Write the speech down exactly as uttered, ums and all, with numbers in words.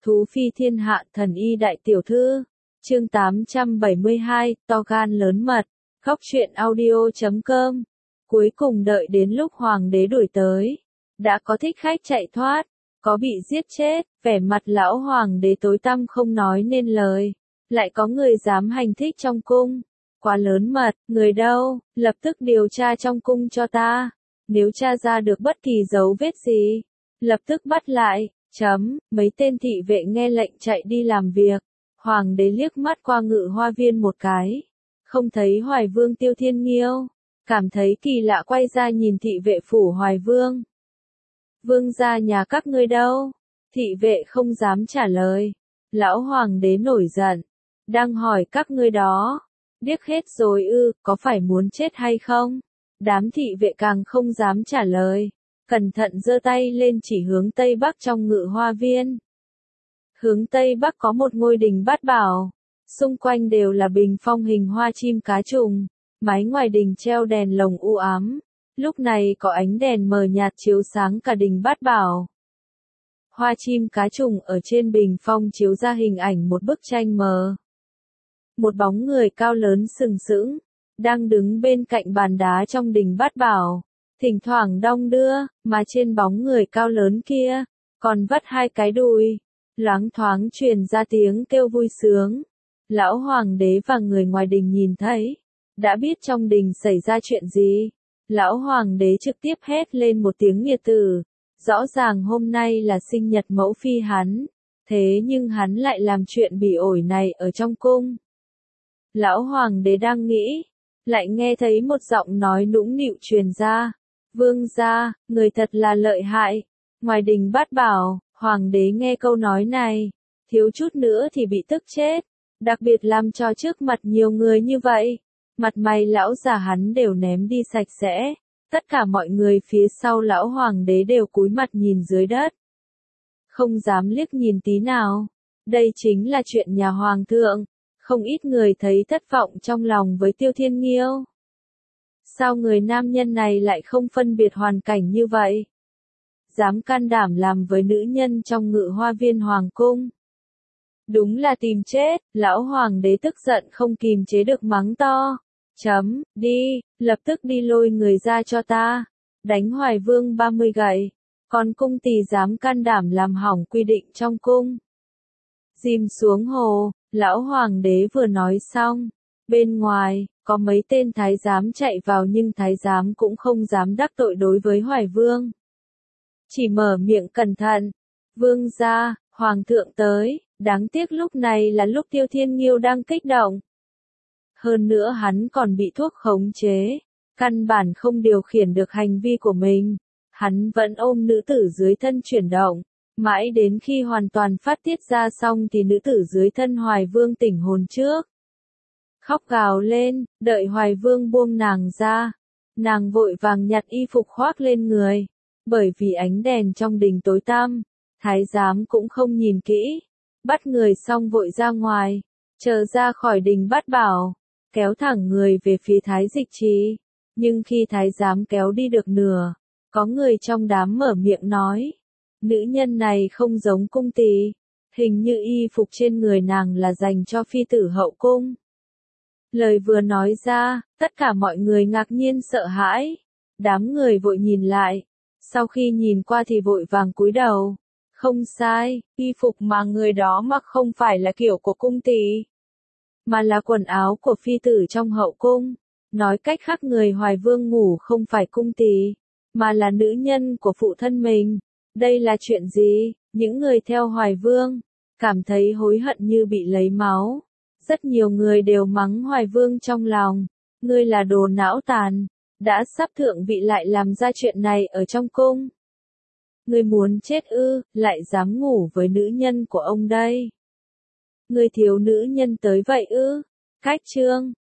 Thú phi thiên hạ thần y đại tiểu thư. Chương tám trăm bảy mươi hai, to gan lớn mật. Góc truyện audio chấm com. Cuối cùng đợi đến lúc hoàng đế đuổi tới, đã có thích khách chạy thoát, có bị giết chết, vẻ mặt lão hoàng đế tối tăm không nói nên lời. Lại có người dám hành thích trong cung, quá lớn mật, người đâu, lập tức điều tra trong cung cho ta. Nếu tra ra được bất kỳ dấu vết gì, lập tức bắt lại. Chấm, mấy tên thị vệ nghe lệnh chạy đi làm việc. Hoàng đế liếc mắt qua Ngự Hoa Viên một cái, không thấy Hoài Vương Tiêu Thiên Nghiêu, cảm thấy kỳ lạ quay ra nhìn thị vệ phủ Hoài Vương. Vương gia nhà các ngươi đâu? Thị vệ không dám trả lời. Lão hoàng đế nổi giận, đang hỏi các ngươi đó, điếc hết rồi ư, có phải muốn chết hay không? Đám thị vệ càng không dám trả lời, cẩn thận giơ tay lên chỉ hướng Tây Bắc trong Ngự Hoa Viên. Hướng Tây Bắc có một ngôi đình bát bảo, xung quanh đều là bình phong hình hoa chim cá trùng, mái ngoài đình treo đèn lồng u ám, lúc này có ánh đèn mờ nhạt chiếu sáng cả đình bát bảo. Hoa chim cá trùng ở trên bình phong chiếu ra hình ảnh một bức tranh mờ. Một bóng người cao lớn sừng sững, đang đứng bên cạnh bàn đá trong đình bát bảo, thỉnh thoảng đong đưa, mà trên bóng người cao lớn kia, còn vắt hai cái đùi. Loáng thoáng truyền ra tiếng kêu vui sướng. Lão hoàng đế và người ngoài đình nhìn thấy, đã biết trong đình xảy ra chuyện gì. Lão hoàng đế trực tiếp hét lên một tiếng nghiệt tử. Rõ ràng hôm nay là sinh nhật mẫu phi hắn, thế nhưng hắn lại làm chuyện bỉ ổi này ở trong cung. Lão hoàng đế đang nghĩ, lại nghe thấy một giọng nói nũng nịu truyền ra. Vương gia, người thật là lợi hại. Ngoài đình bát bảo, hoàng đế nghe câu nói này, thiếu chút nữa thì bị tức chết, đặc biệt làm cho trước mặt nhiều người như vậy. Mặt mày lão già hắn đều ném đi sạch sẽ, tất cả mọi người phía sau lão hoàng đế đều cúi mặt nhìn dưới đất. Không dám liếc nhìn tí nào, đây chính là chuyện nhà hoàng thượng, không ít người thấy thất vọng trong lòng với Tiêu Thiên Nghiêu. Sao người nam nhân này lại không phân biệt hoàn cảnh như vậy? Dám can đảm làm với nữ nhân trong Ngự Hoa Viên hoàng cung. Đúng là tìm chết, lão hoàng đế tức giận không kìm chế được mắng to. Chấm, đi, lập tức đi lôi người ra cho ta. Đánh Hoài Vương ba mươi gậy. Còn cung tỳ dám can đảm làm hỏng quy định trong cung. Dìm xuống hồ, lão hoàng đế vừa nói xong. Bên ngoài, có mấy tên thái giám chạy vào nhưng thái giám cũng không dám đắc tội đối với Hoài Vương. Chỉ mở miệng cẩn thận. Vương gia, hoàng thượng tới, đáng tiếc lúc này là lúc Tiêu Thiên Nghiêu đang kích động. Hơn nữa hắn còn bị thuốc khống chế, căn bản không điều khiển được hành vi của mình. Hắn vẫn ôm nữ tử dưới thân chuyển động, mãi đến khi hoàn toàn phát tiết ra xong thì nữ tử dưới thân Hoài Vương tỉnh hồn trước. Khóc gào lên, đợi Hoài Vương buông nàng ra. Nàng vội vàng nhặt y phục khoác lên người. Bởi vì ánh đèn trong đình tối tăm, thái giám cũng không nhìn kỹ, bắt người xong vội ra ngoài, chờ ra khỏi đình bát bảo, kéo thẳng người về phía thái dịch trì. Nhưng khi thái giám kéo đi được nửa, có người trong đám mở miệng nói, nữ nhân này không giống cung tỳ, hình như y phục trên người nàng là dành cho phi tử hậu cung. Lời vừa nói ra, tất cả mọi người ngạc nhiên sợ hãi, đám người vội nhìn lại. Sau khi nhìn qua thì vội vàng cúi đầu. Không sai, y phục mà người đó mặc không phải là kiểu của cung tỳ, mà là quần áo của phi tử trong hậu cung. Nói cách khác người Hoài Vương ngủ không phải cung tỳ, mà là nữ nhân của phụ thân mình. Đây là chuyện gì? Những người theo Hoài Vương cảm thấy hối hận như bị lấy máu. Rất nhiều người đều mắng Hoài Vương trong lòng. Ngươi là đồ não tàn. Đã sắp thượng vị lại làm ra chuyện này ở trong cung. Ngươi muốn chết ư, lại dám ngủ với nữ nhân của ông đây. Ngươi thiếu nữ nhân tới vậy ư. Cách chương,